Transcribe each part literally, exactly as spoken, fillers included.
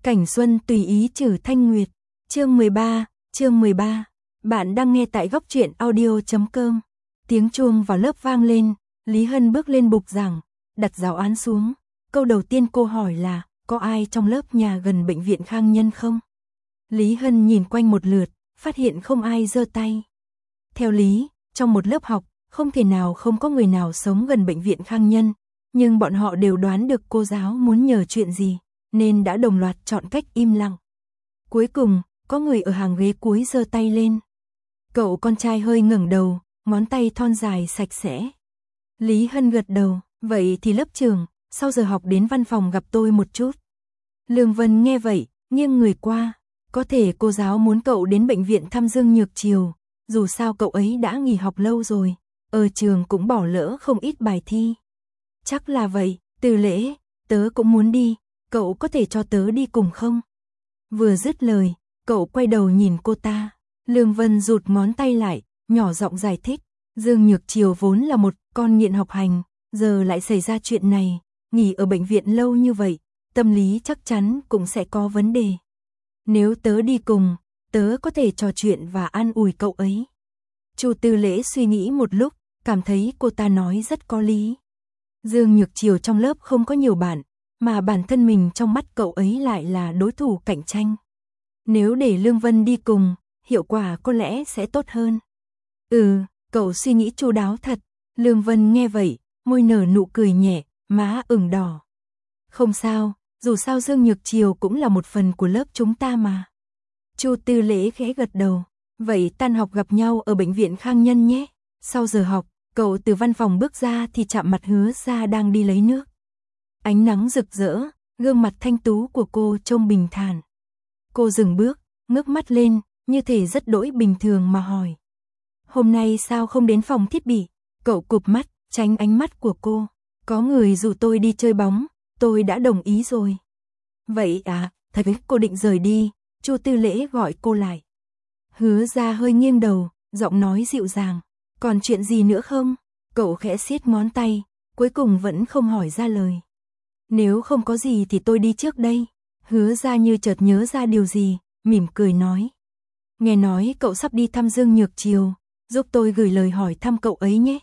Cảnh xuân tùy ý trừ thanh nguyệt. Chương mười ba, chương mười ba. Bạn đang nghe tại góc truyện audio chấm com. Tiếng chuông vào lớp vang lên, Lý Hân bước lên bục giảng, đặt giáo án xuống. Câu đầu tiên cô hỏi là, có ai trong lớp nhà gần bệnh viện Khang Nhân không? Lý Hân nhìn quanh một lượt, phát hiện không ai giơ tay. Theo lý, trong một lớp học, không thể nào không có người nào sống gần bệnh viện Khang Nhân, nhưng bọn họ đều đoán được cô giáo muốn nhờ chuyện gì, nên đã đồng loạt chọn cách im lặng. Cuối cùng, có người ở hàng ghế cuối giơ tay lên. Cậu con trai hơi ngẩng đầu, ngón tay thon dài sạch sẽ. Lý Hân gật đầu, vậy thì lớp trưởng, sau giờ học đến văn phòng gặp tôi một chút. Lương Vân nghe vậy, nghiêng người qua, có thể cô giáo muốn cậu đến bệnh viện thăm Dương Nhược Triều, dù sao cậu ấy đã nghỉ học lâu rồi, ở trường cũng bỏ lỡ không ít bài thi. Chắc là vậy, Từ Lễ, tớ cũng muốn đi, cậu có thể cho tớ đi cùng không? Vừa dứt lời, cậu quay đầu nhìn cô ta. Lương Vân rụt ngón tay lại, nhỏ giọng giải thích, Dương Nhược Triều vốn là một con nghiện học hành, giờ lại xảy ra chuyện này, nghỉ ở bệnh viện lâu như vậy, tâm lý chắc chắn cũng sẽ có vấn đề. Nếu tớ đi cùng, tớ có thể trò chuyện và an ủi cậu ấy. Chu Tư Lễ suy nghĩ một lúc, cảm thấy cô ta nói rất có lý. Dương Nhược Triều trong lớp không có nhiều bạn, mà bản thân mình trong mắt cậu ấy lại là đối thủ cạnh tranh. Nếu để Lương Vân đi cùng, hiệu quả có lẽ sẽ tốt hơn. Ừ, cậu suy nghĩ chu đáo thật. Lương Vân nghe vậy, môi nở nụ cười nhẹ, má ửng đỏ. Không sao, dù sao Dương Nhược Triều cũng là một phần của lớp chúng ta mà. Chu Tư Lễ khẽ gật đầu, vậy tan học gặp nhau ở bệnh viện Khang Nhân nhé. Sau giờ học, cậu từ văn phòng bước ra thì chạm mặt Hứa Gia đang đi lấy nước. Ánh nắng rực rỡ, gương mặt thanh tú của cô trông bình thản. Cô dừng bước, ngước mắt lên, như thể rất đỗi bình thường mà hỏi. Hôm nay sao không đến phòng thiết bị? Cậu cụp mắt, tránh ánh mắt của cô. Có người rủ tôi đi chơi bóng, tôi đã đồng ý rồi. Vậy à, thật cô định rời đi, Chu Tư Lễ gọi cô lại. Hứa Gia hơi nghiêng đầu, giọng nói dịu dàng. Còn chuyện gì nữa không? Cậu khẽ siết ngón tay, cuối cùng vẫn không hỏi ra lời. Nếu không có gì thì tôi đi trước đây. Hứa Gia như chợt nhớ ra điều gì, mỉm cười nói. Nghe nói cậu sắp đi thăm Dương Nhược Triều, giúp tôi gửi lời hỏi thăm cậu ấy nhé.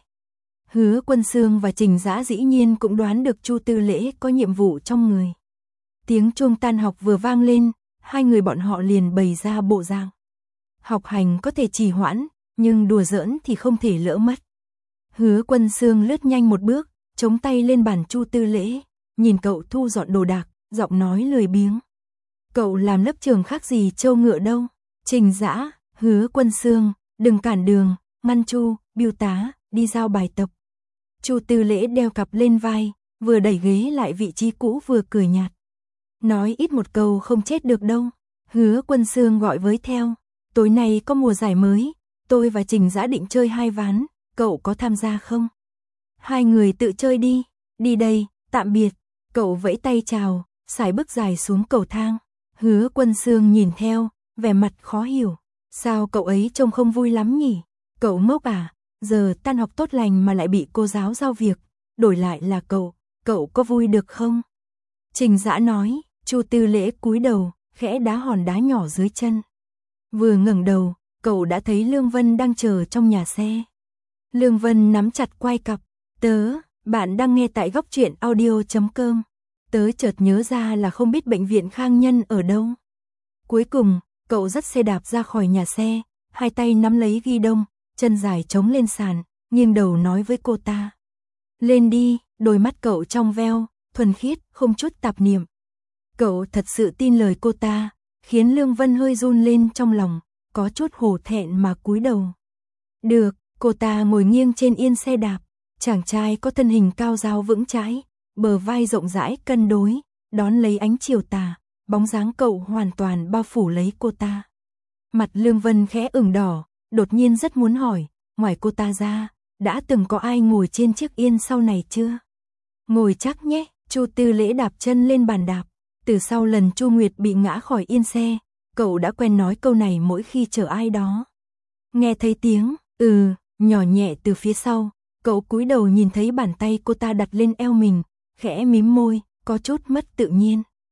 Hứa Quân Xương và Trình Dã dĩ nhiên cũng đoán được Chu Tư Lễ có nhiệm vụ trong người. Tiếng chuông tan học vừa vang lên, hai người bọn họ liền bày ra bộ dạng. Học hành có thể trì hoãn, nhưng đùa giỡn thì không thể lỡ mất. Hứa Quân Xương lướt nhanh một bước, chống tay lên bàn Chu Tư Lễ, nhìn cậu thu dọn đồ đạc, giọng nói lười biếng. Cậu làm lớp trưởng khác gì trâu ngựa đâu. Trình Dã, Hứa Quân Xương, đừng cản đường, ngăn Chu, Biêu tá, đi giao bài tập. Chu Tư Lễ đeo cặp lên vai, vừa đẩy ghế lại vị trí cũ vừa cười nhạt. Nói ít một câu không chết được đâu. Hứa Quân Xương gọi với theo. Tối nay có mùa giải mới, tôi và Trình Dã định chơi hai ván, cậu có tham gia không? Hai người tự chơi đi, đi đây, tạm biệt. Cậu vẫy tay chào, sải bước dài xuống cầu thang. Hứa Quân Xương nhìn theo, vẻ mặt khó hiểu. Sao cậu ấy trông không vui lắm nhỉ? Cậu ngốc à, giờ tan học tốt lành mà lại bị cô giáo giao việc, đổi lại là cậu, cậu có vui được không? Trình Dã nói. Chu Tư Lễ cúi đầu, khẽ đá hòn đá nhỏ dưới chân. Vừa ngẩng đầu, cậu đã thấy Lương Vân đang chờ trong nhà xe. Lương Vân nắm chặt quai cặp. Tớ, bạn đang nghe tại góc truyện audio chấm com. Tớ chợt nhớ ra là không biết bệnh viện Khang Nhân ở đâu. Cuối cùng, cậu dắt xe đạp ra khỏi nhà xe, hai tay nắm lấy ghi đông, chân dài chống lên sàn, nghiêng đầu nói với cô ta. Lên đi, đôi mắt cậu trong veo, thuần khiết, không chút tạp niệm. Cậu thật sự tin lời cô ta, khiến Lương Vân hơi run lên trong lòng, có chút hổ thẹn mà cúi đầu. Được, cô ta ngồi nghiêng trên yên xe đạp, chàng trai có thân hình cao ráo vững chãi, bờ vai rộng rãi cân đối, đón lấy ánh chiều tà, bóng dáng cậu hoàn toàn bao phủ lấy cô ta. Mặt Lương Vân khẽ ửng đỏ, đột nhiên rất muốn hỏi, ngoài cô ta ra, đã từng có ai ngồi trên chiếc yên sau này chưa? Ngồi chắc nhé. Chu Tư Lễ đạp chân lên bàn đạp. Từ sau lần Chu Nguyệt bị ngã khỏi yên xe, cậu đã quen nói câu này mỗi khi chở ai đó. Nghe thấy tiếng ừ nhỏ nhẹ từ phía sau, cậu cúi đầu nhìn thấy bàn tay cô ta đặt lên eo mình, khẽ mím môi, có chút mất tự nhiên.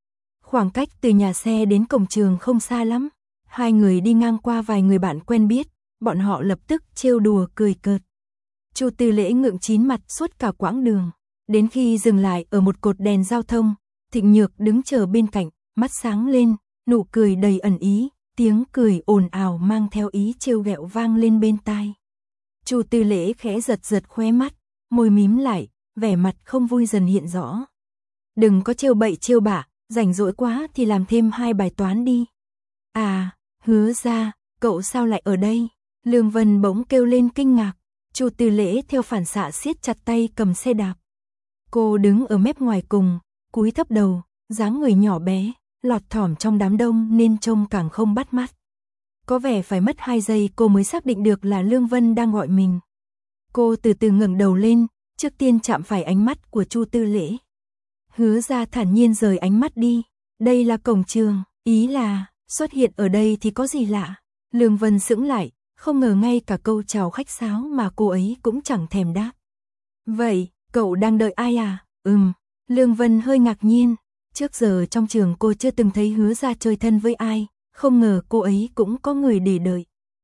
Khoảng cách từ nhà xe đến cổng trường không xa lắm. Hai người đi ngang qua vài người bạn quen biết, bọn họ lập tức trêu đùa cười cợt. Chu Tư Lễ ngượng chín mặt suốt cả quãng đường. Đến khi dừng lại ở một cột đèn giao thông, Thịnh Nhược đứng chờ bên cạnh, mắt sáng lên, nụ cười đầy ẩn ý, tiếng cười ồn ào mang theo ý trêu ghẹo vang lên bên tai. Chu Tư Lễ khẽ giật giật khóe mắt, môi mím lại, vẻ mặt không vui dần hiện rõ. Đừng có trêu bậy trêu bạ, rảnh rỗi quá thì làm thêm hai bài toán đi. À, Hứa ra, cậu sao lại ở đây? Lương Vân bỗng kêu lên kinh ngạc. Chu Tư Lễ theo phản xạ siết chặt tay cầm xe đạp. Cô đứng ở mép ngoài cùng, cúi thấp đầu, dáng người nhỏ bé, lọt thỏm trong đám đông nên trông càng không bắt mắt. Có vẻ phải mất hai giây cô mới xác định được là Lương Vân đang gọi mình. Cô từ từ ngẩng đầu lên, trước tiên chạm phải ánh mắt của Chu Tư Lễ. Hứa ra thản nhiên rời ánh mắt đi. Đây là cổng trường, ý là xuất hiện ở đây thì có gì lạ. Lương Vân sững lại, không ngờ ngay cả câu chào khách sáo mà cô ấy cũng chẳng thèm đáp. Vậy, cậu đang đợi ai à? Ừm, Lương Vân hơi ngạc nhiên. Trước giờ trong trường cô chưa từng thấy Hứa ra chơi thân với ai, không ngờ cô ấy cũng có người để đợi.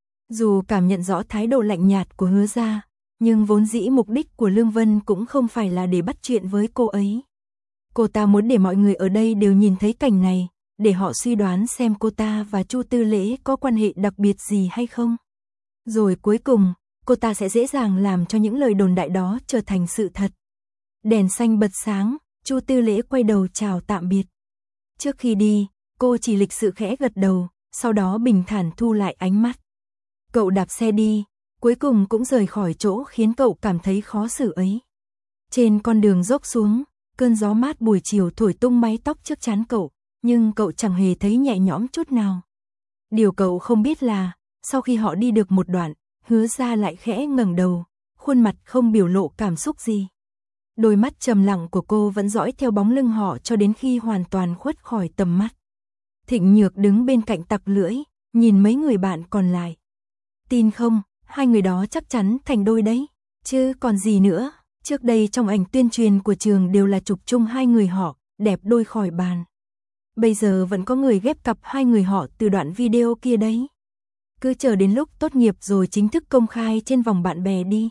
Dù cảm nhận rõ thái độ lạnh nhạt của Hứa ra, nhưng vốn dĩ mục đích của Lương Vân cũng không phải là để bắt chuyện với cô ấy. Cô ta muốn để mọi người ở đây đều nhìn thấy cảnh này, để họ suy đoán xem cô ta và Chu Tư Lễ có quan hệ đặc biệt gì hay không. Rồi cuối cùng, cô ta sẽ dễ dàng làm cho những lời đồn đại đó trở thành sự thật. Đèn xanh bật sáng, Chu Tư Lễ quay đầu chào tạm biệt. Trước khi đi, cô chỉ lịch sự khẽ gật đầu, sau đó bình thản thu lại ánh mắt. Cậu đạp xe đi, cuối cùng cũng rời khỏi chỗ khiến cậu cảm thấy khó xử ấy. Trên con đường dốc xuống, cơn gió mát buổi chiều thổi tung mái tóc trước trán cậu, nhưng cậu chẳng hề thấy nhẹ nhõm chút nào. Điều cậu không biết là, sau khi họ đi được một đoạn, Hứa ra lại khẽ ngẩng đầu, khuôn mặt không biểu lộ cảm xúc gì. Đôi mắt trầm lặng của cô vẫn dõi theo bóng lưng họ cho đến khi hoàn toàn khuất khỏi tầm mắt. Thịnh Nhược đứng bên cạnh tặc lưỡi, nhìn mấy người bạn còn lại. Tin không, hai người đó chắc chắn thành đôi đấy. Chứ còn gì nữa, trước đây trong ảnh tuyên truyền của trường đều là chụp chung hai người họ, đẹp đôi khỏi bàn. Bây giờ vẫn có người ghép cặp hai người họ từ đoạn video kia đấy. Cứ chờ đến lúc tốt nghiệp rồi chính thức công khai trên vòng bạn bè đi.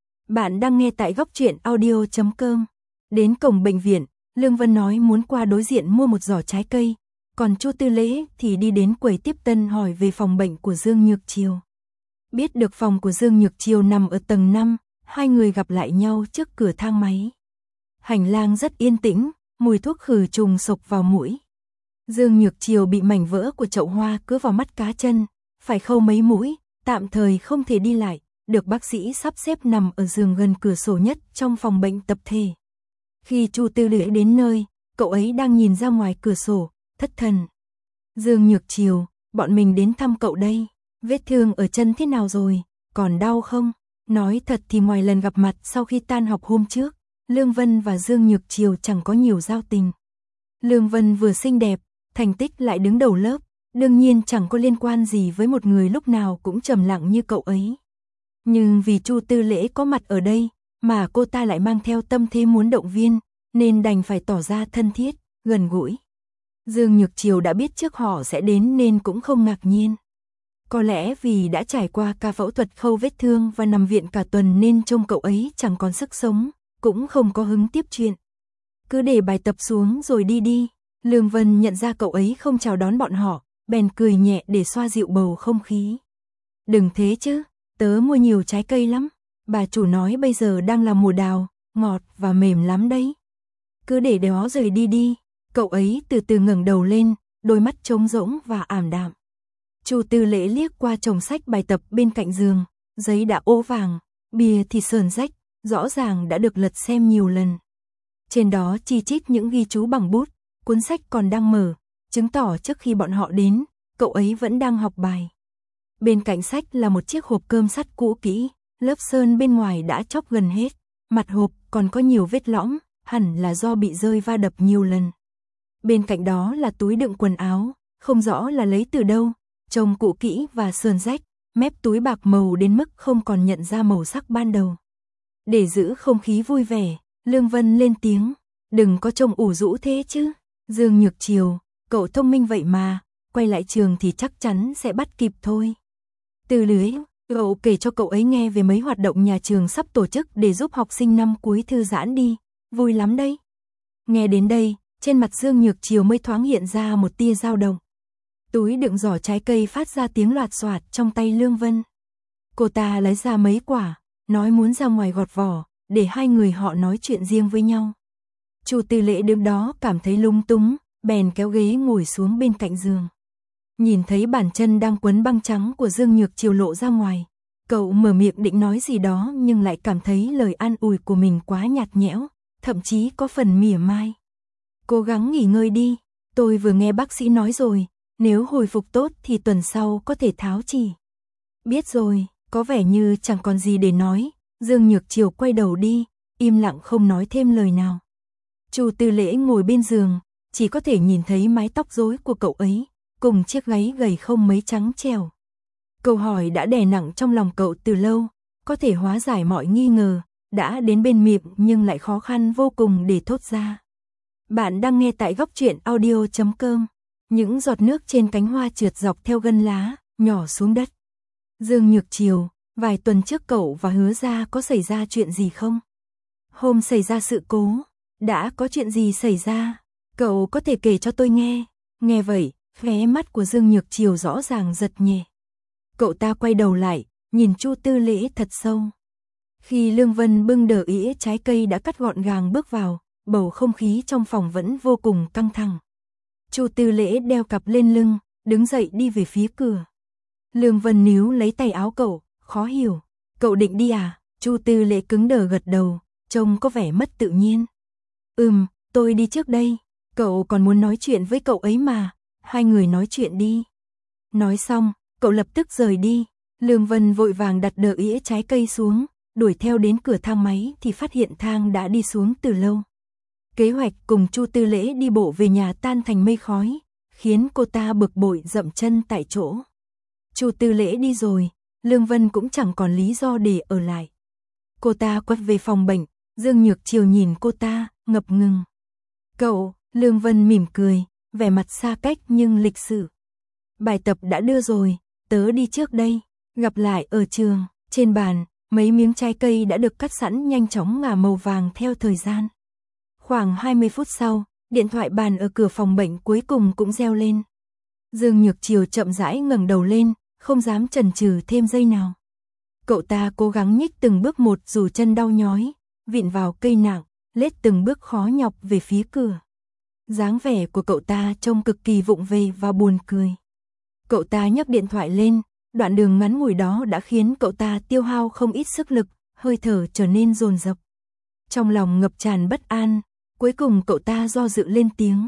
Bạn đang nghe tại góc truyện audio chấm com. Đến cổng bệnh viện, Lương Vân nói muốn qua đối diện mua một giỏ trái cây, còn Chu Tư Lễ thì đi đến quầy tiếp tân hỏi về phòng bệnh của Dương Nhược Triều. Biết được phòng của Dương Nhược Triều nằm ở tầng năm, hai người gặp lại nhau trước cửa thang máy. Hành lang rất yên tĩnh, mùi thuốc khử trùng xộc vào mũi. Dương Nhược Triều bị mảnh vỡ của chậu hoa cứa vào mắt cá chân, phải khâu mấy mũi, tạm thời không thể đi lại, được bác sĩ sắp xếp nằm ở giường gần cửa sổ nhất trong phòng bệnh tập thể. Khi Chu Tư Lễ đến nơi, cậu ấy đang nhìn ra ngoài cửa sổ, thất thần. Dương Nhược Triều, bọn mình đến thăm cậu đây. Vết thương ở chân thế nào rồi, còn đau không? Nói thật thì ngoài lần gặp mặt sau khi tan học hôm trước, Lương Vân và Dương Nhược Triều chẳng có nhiều giao tình. Lương Vân vừa xinh đẹp, thành tích lại đứng đầu lớp, đương nhiên chẳng có liên quan gì với một người lúc nào cũng trầm lặng như cậu ấy. Nhưng vì Chu Tư Lễ có mặt ở đây, mà cô ta lại mang theo tâm thế muốn động viên, nên đành phải tỏ ra thân thiết, gần gũi. Dương Nhược Triều đã biết trước họ sẽ đến nên cũng không ngạc nhiên. Có lẽ vì đã trải qua ca phẫu thuật khâu vết thương và nằm viện cả tuần nên trông cậu ấy chẳng còn sức sống, cũng không có hứng tiếp chuyện. Cứ để bài tập xuống rồi đi đi. Lương Vân nhận ra cậu ấy không chào đón bọn họ, bèn cười nhẹ để xoa dịu bầu không khí. Đừng thế chứ, tớ mua nhiều trái cây lắm. Bà chủ nói bây giờ đang là mùa đào, ngọt và mềm lắm đấy. Cứ để đó rồi đi đi. Cậu ấy từ từ ngẩng đầu lên, đôi mắt trống rỗng và ảm đạm. Chu Tư Lễ liếc qua chồng sách bài tập bên cạnh giường, giấy đã ố vàng, bìa thì sờn rách, rõ ràng đã được lật xem nhiều lần. Trên đó chi chít những ghi chú bằng bút, cuốn sách còn đang mở, chứng tỏ trước khi bọn họ đến, cậu ấy vẫn đang học bài. Bên cạnh sách là một chiếc hộp cơm sắt cũ kỹ, lớp sơn bên ngoài đã chóc gần hết, mặt hộp còn có nhiều vết lõm, hẳn là do bị rơi va đập nhiều lần. Bên cạnh đó là túi đựng quần áo, không rõ là lấy từ đâu, trông cũ kỹ và sờn rách, mép túi bạc màu đến mức không còn nhận ra màu sắc ban đầu. Để giữ không khí vui vẻ, Lương Vân lên tiếng, đừng có trông ủ rũ thế chứ. Dương Nhược Triều, cậu thông minh vậy mà, quay lại trường thì chắc chắn sẽ bắt kịp thôi. Từ lưới, cậu kể cho cậu ấy nghe về mấy hoạt động nhà trường sắp tổ chức để giúp học sinh năm cuối thư giãn đi, vui lắm đấy. Nghe đến đây, trên mặt Dương Nhược Chiều mới thoáng hiện ra một tia dao động. Túi đựng giỏ trái cây phát ra tiếng loạt xoạt trong tay Lương Vân. Cô ta lấy ra mấy quả, nói muốn ra ngoài gọt vỏ, để hai người họ nói chuyện riêng với nhau. Chu Tư Lễ đứng đó cảm thấy lung túng, bèn kéo ghế ngồi xuống bên cạnh giường. Nhìn thấy bàn chân đang quấn băng trắng của Dương Nhược Chiều lộ ra ngoài, cậu mở miệng định nói gì đó nhưng lại cảm thấy lời an ủi của mình quá nhạt nhẽo, thậm chí có phần mỉa mai. Cố gắng nghỉ ngơi đi, tôi vừa nghe bác sĩ nói rồi, nếu hồi phục tốt thì tuần sau có thể tháo chỉ. Biết rồi, có vẻ như chẳng còn gì để nói, Dương Nhược Chiều quay đầu đi, im lặng không nói thêm lời nào. Chu Tư Lễ ngồi bên giường, chỉ có thể nhìn thấy mái tóc rối của cậu ấy, cùng chiếc gáy gầy không mấy trắng trẻo. Câu hỏi đã đè nặng trong lòng cậu từ lâu, có thể hóa giải mọi nghi ngờ, đã đến bên miệng nhưng lại khó khăn vô cùng để thốt ra. Bạn đang nghe tại góc truyện audio chấm com. Những giọt nước trên cánh hoa trượt dọc theo gân lá, nhỏ xuống đất. Dương Nhược Chiều, vài tuần trước cậu và Hứa Gia có xảy ra chuyện gì không? Hôm xảy ra sự cố, đã có chuyện gì xảy ra? Cậu có thể kể cho tôi nghe. Nghe vậy, khóe mắt của Dương Nhược Chiều rõ ràng giật nhẹ. Cậu ta quay đầu lại, nhìn Chu Tư Lễ thật sâu. Khi Lương Vân bưng đờ ĩa trái cây đã cắt gọn gàng bước vào, bầu không khí trong phòng vẫn vô cùng căng thẳng. Chu Tư Lễ đeo cặp lên lưng, đứng dậy đi về phía cửa. Lương Vân níu lấy tay áo cậu, khó hiểu. Cậu định đi à? Chu Tư Lễ cứng đờ gật đầu, trông có vẻ mất tự nhiên. Ừm, tôi đi trước đây. Cậu còn muốn nói chuyện với cậu ấy mà. Hai người nói chuyện đi. Nói xong, cậu lập tức rời đi. Lương Vân vội vàng đặt đờ ĩa trái cây xuống, đuổi theo đến cửa thang máy thì phát hiện thang đã đi xuống từ lâu. Kế hoạch cùng Chu Tư Lễ đi bộ về nhà tan thành mây khói, khiến cô ta bực bội dậm chân tại chỗ. Chu Tư Lễ đi rồi, Lương Vân cũng chẳng còn lý do để ở lại. Cô ta quay về phòng bệnh, Dương Nhược Chiều nhìn cô ta, ngập ngừng. Cậu, Lương Vân mỉm cười, vẻ mặt xa cách nhưng lịch sự. Bài tập đã đưa rồi, tớ đi trước đây, gặp lại ở trường. Trên bàn, mấy miếng trái cây đã được cắt sẵn nhanh chóng ngả màu vàng theo thời gian. Khoảng hai mươi phút sau, điện thoại bàn ở cửa phòng bệnh cuối cùng cũng reo lên. Dương Nhược Chiều chậm rãi ngẩng đầu lên, không dám chần chừ thêm giây nào. Cậu ta cố gắng nhích từng bước một dù chân đau nhói, vịn vào cây nặng, lết từng bước khó nhọc về phía cửa. Dáng vẻ của cậu ta trông cực kỳ vụng về và buồn cười. Cậu ta nhấc điện thoại lên, đoạn đường ngắn ngủi đó đã khiến cậu ta tiêu hao không ít sức lực, hơi thở trở nên dồn dập. Trong lòng ngập tràn bất an, cuối cùng cậu ta do dự lên tiếng.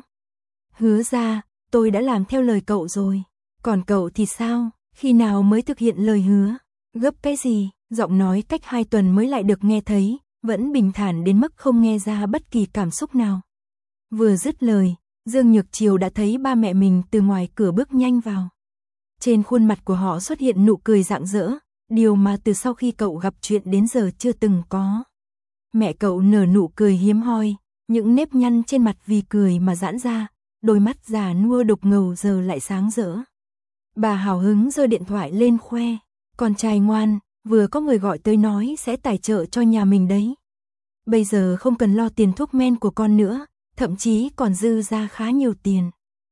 Hứa Gia, tôi đã làm theo lời cậu rồi. Còn cậu thì sao? Khi nào mới thực hiện lời hứa? Gấp cái gì? Giọng nói cách hai tuần mới lại được nghe thấy, vẫn bình thản đến mức không nghe ra bất kỳ cảm xúc nào. Vừa dứt lời, Dương Nhược Chiều đã thấy ba mẹ mình từ ngoài cửa bước nhanh vào. Trên khuôn mặt của họ xuất hiện nụ cười rạng rỡ, điều mà từ sau khi cậu gặp chuyện đến giờ chưa từng có. Mẹ cậu nở nụ cười hiếm hoi, những nếp nhăn trên mặt vì cười mà giãn ra, đôi mắt già nua đục ngầu giờ lại sáng rỡ. Bà hào hứng giơ điện thoại lên khoe, con trai ngoan, vừa có người gọi tới nói sẽ tài trợ cho nhà mình đấy. Bây giờ không cần lo tiền thuốc men của con nữa, thậm chí còn dư ra khá nhiều tiền.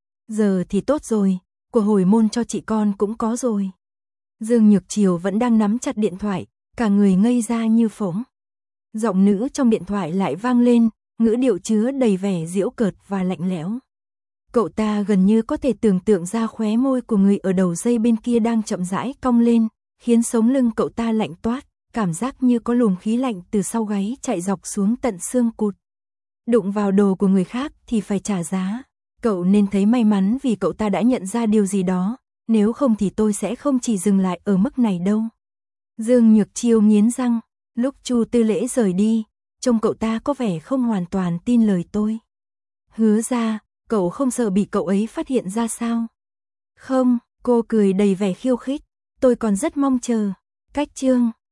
Giờ thì tốt rồi, của hồi môn cho chị con cũng có rồi. Dương Nhược Chiều vẫn đang nắm chặt điện thoại, cả người ngây ra như phỗng. Giọng nữ trong điện thoại lại vang lên, ngữ điệu chứa đầy vẻ giễu cợt và lạnh lẽo. Cậu ta gần như có thể tưởng tượng ra khóe môi của người ở đầu dây bên kia đang chậm rãi cong lên, khiến sống lưng cậu ta lạnh toát, cảm giác như có luồng khí lạnh từ sau gáy chạy dọc xuống tận xương cụt. Đụng vào đồ của người khác thì phải trả giá. Cậu nên thấy may mắn vì cậu ta đã nhận ra điều gì đó, nếu không thì tôi sẽ không chỉ dừng lại ở mức này đâu. Dương Nhược Chiêu nghiến răng, lúc Chu Tư Lễ rời đi, trông cậu ta có vẻ không hoàn toàn tin lời tôi. Hứa Gia, cậu không sợ bị cậu ấy phát hiện ra sao? Không, cô cười đầy vẻ khiêu khích, tôi còn rất mong chờ. Cách chương